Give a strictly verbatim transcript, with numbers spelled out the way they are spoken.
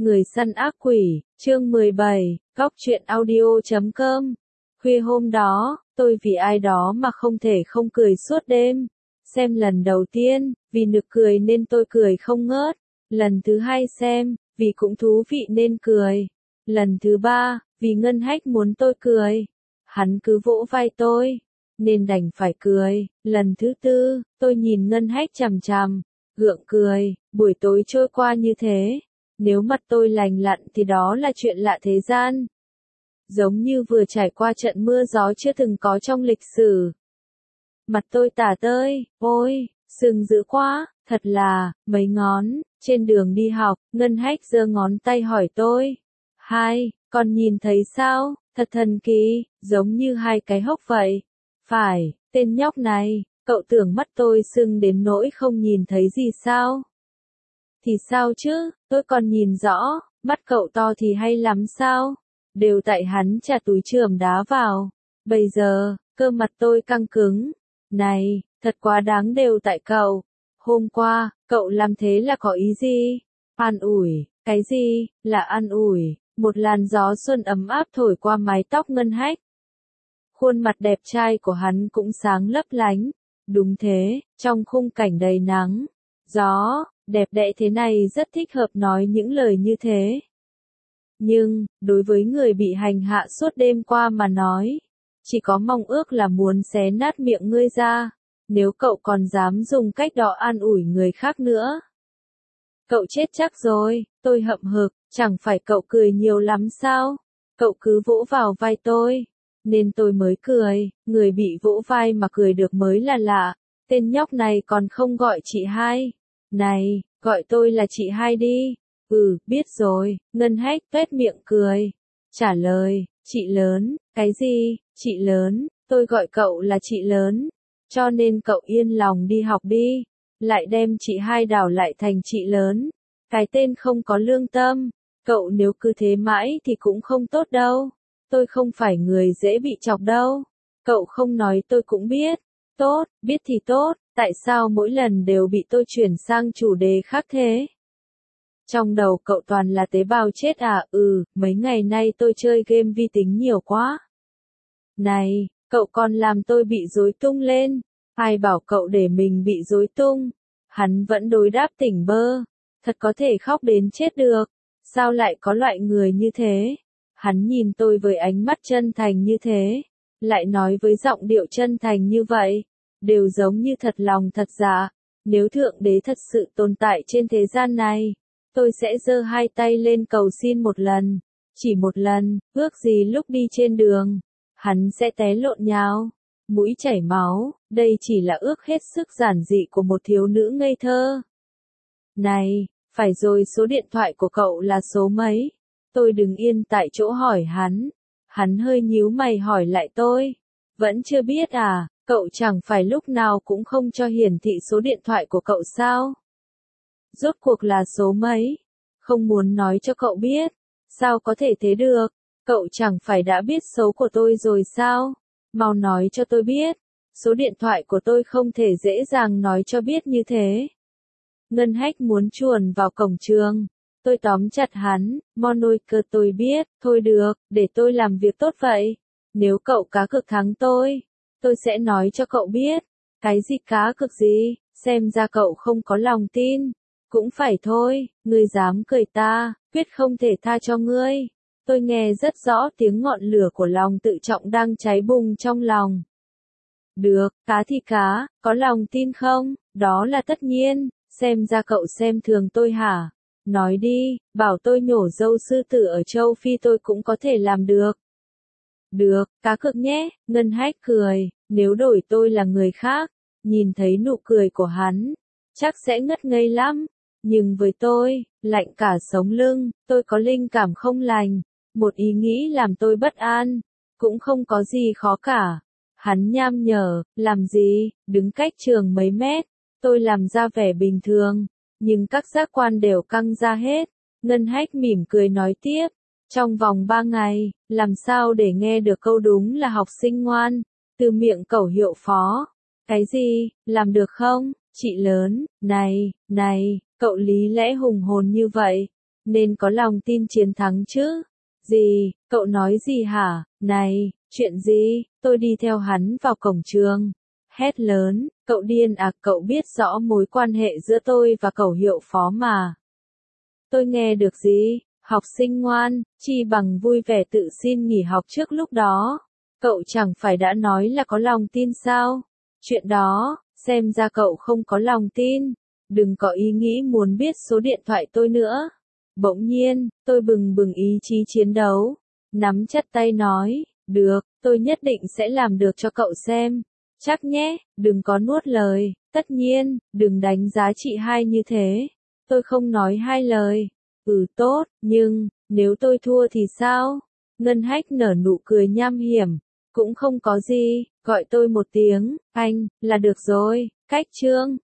Người săn ác quỷ, chương mười bảy, góc truyện audio chấm com. Khuya hôm đó, tôi vì ai đó mà không thể không cười suốt đêm. Xem lần đầu tiên, vì nực cười nên tôi cười không ngớt. Lần thứ hai xem, vì cũng thú vị nên cười. Lần thứ ba, vì Ngân Hách muốn tôi cười. Hắn cứ vỗ vai tôi, nên đành phải cười. Lần thứ tư, tôi nhìn Ngân Hách chằm chằm, gượng cười. Buổi tối trôi qua như thế. Nếu mặt tôi lành lặn thì đó là chuyện lạ thế gian. Giống như vừa trải qua trận mưa gió chưa từng có trong lịch sử. Mặt tôi tả tơi, ôi, sưng dữ quá, thật là, mấy ngón. Trên đường đi học, Ngân Hách giơ ngón tay hỏi tôi. Hai, con nhìn thấy sao, thật thần kỳ, giống như hai cái hốc vậy. Phải, tên nhóc này, cậu tưởng mắt tôi sưng đến nỗi không nhìn thấy gì sao? Thì sao chứ, tôi còn nhìn rõ, mắt cậu to thì hay lắm sao? Đều tại hắn trả túi chườm đá vào. Bây giờ, cơ mặt tôi căng cứng. Này, thật quá đáng đều tại cậu. Hôm qua, cậu làm thế là có ý gì? An ủi, cái gì, là an ủi. Một làn gió xuân ấm áp thổi qua mái tóc Ngân Hách. Khuôn mặt đẹp trai của hắn cũng sáng lấp lánh. Đúng thế, trong khung cảnh đầy nắng, gió, đẹp đẽ thế này rất thích hợp nói những lời như thế. Nhưng, đối với người bị hành hạ suốt đêm qua mà nói, chỉ có mong ước là muốn xé nát miệng ngươi ra, nếu cậu còn dám dùng cách đó an ủi người khác nữa. Cậu chết chắc rồi, tôi hậm hực, chẳng phải cậu cười nhiều lắm sao? Cậu cứ vỗ vào vai tôi, nên tôi mới cười, người bị vỗ vai mà cười được mới là lạ. Tên nhóc này còn không gọi chị hai. Này, gọi tôi là chị hai đi. Ừ, biết rồi, Ngân Hách tuét miệng cười. Trả lời, chị lớn, cái gì, chị lớn, tôi gọi cậu là chị lớn. Cho nên cậu yên lòng đi học đi. Lại đem chị hai đảo lại thành chị lớn. Cái tên không có lương tâm. Cậu nếu cứ thế mãi thì cũng không tốt đâu. Tôi không phải người dễ bị chọc đâu. Cậu không nói tôi cũng biết. Tốt, biết thì tốt, tại sao mỗi lần đều bị tôi chuyển sang chủ đề khác thế? Trong đầu cậu toàn là tế bào chết à? Ừ, mấy ngày nay tôi chơi game vi tính nhiều quá. Này, cậu còn làm tôi bị rối tung lên. Ai bảo cậu để mình bị rối tung? Hắn vẫn đối đáp tỉnh bơ. Thật có thể khóc đến chết được. Sao lại có loại người như thế? Hắn nhìn tôi với ánh mắt chân thành như thế. Lại nói với giọng điệu chân thành như vậy. Đều giống như thật lòng thật dạ. Nếu Thượng Đế thật sự tồn tại trên thế gian này, tôi sẽ giơ hai tay lên cầu xin một lần. Chỉ một lần, ước gì lúc đi trên đường, hắn sẽ té lộn nhào, mũi chảy máu. Đây chỉ là ước hết sức giản dị của một thiếu nữ ngây thơ. Này, phải rồi, số điện thoại của cậu là số mấy? Tôi đứng yên tại chỗ hỏi hắn. Hắn hơi nhíu mày hỏi lại tôi. Vẫn chưa biết à? Cậu chẳng phải lúc nào cũng không cho hiển thị số điện thoại của cậu sao? Rốt cuộc là số mấy? Không muốn nói cho cậu biết. Sao có thể thế được? Cậu chẳng phải đã biết số của tôi rồi sao? Mau nói cho tôi biết. Số điện thoại của tôi không thể dễ dàng nói cho biết như thế. Ngân Hách muốn chuồn vào cổng trường. Tôi tóm chặt hắn. Monoi cơ, tôi biết. Thôi được, để tôi làm việc tốt vậy. Nếu cậu cá cược thắng tôi, tôi sẽ nói cho cậu biết. Cái gì cá cược gì? Xem ra cậu không có lòng tin. Cũng phải thôi, ngươi dám cười ta, quyết không thể tha cho ngươi. Tôi nghe rất rõ tiếng ngọn lửa của lòng tự trọng đang cháy bùng trong lòng. Được, cá thì cá, có lòng tin không? Đó là tất nhiên. Xem ra cậu xem thường tôi hả? Nói đi, bảo tôi nhổ râu sư tử ở châu Phi tôi cũng có thể làm được. Được, cá cược nhé. Ngân Hách cười. Nếu đổi tôi là người khác, nhìn thấy nụ cười của hắn, chắc sẽ ngất ngây lắm. Nhưng với tôi, lạnh cả sống lưng. Tôi có linh cảm không lành. Một ý nghĩ làm tôi bất an. Cũng không có gì khó cả. Hắn nham nhở, làm gì, đứng cách trường mấy mét. Tôi làm ra vẻ bình thường, nhưng các giác quan đều căng ra hết. Ngân Hách mỉm cười nói tiếp. Trong vòng ba ngày, làm sao để nghe được câu đúng là học sinh ngoan, từ miệng cẩu hiệu phó. Cái gì, làm được không, chị lớn? Này, này, cậu lý lẽ hùng hồn như vậy. nên có lòng tin chiến thắng chứ. Gì, cậu nói gì hả? Này, chuyện gì? Tôi đi theo hắn vào cổng trường. Hét lớn, cậu điên à, cậu biết rõ mối quan hệ giữa tôi và cậu hiệu phó mà. Tôi nghe được gì? Học sinh ngoan, chi bằng vui vẻ tự xin nghỉ học trước lúc đó. Cậu chẳng phải đã nói là có lòng tin sao? Chuyện đó, xem ra cậu không có lòng tin. Đừng có ý nghĩ muốn biết số điện thoại tôi nữa. Bỗng nhiên, tôi bừng bừng ý chí chiến đấu. Nắm chặt tay nói, được, tôi nhất định sẽ làm được cho cậu xem. Chắc nhé, đừng có nuốt lời, tất nhiên, đừng đánh giá chị hai như thế. Tôi không nói hai lời. Ừ tốt, nhưng, nếu tôi thua thì sao? Ngân Hách nở nụ cười nham hiểm. Cũng không có gì, gọi tôi một tiếng, anh, là được rồi, cách chương.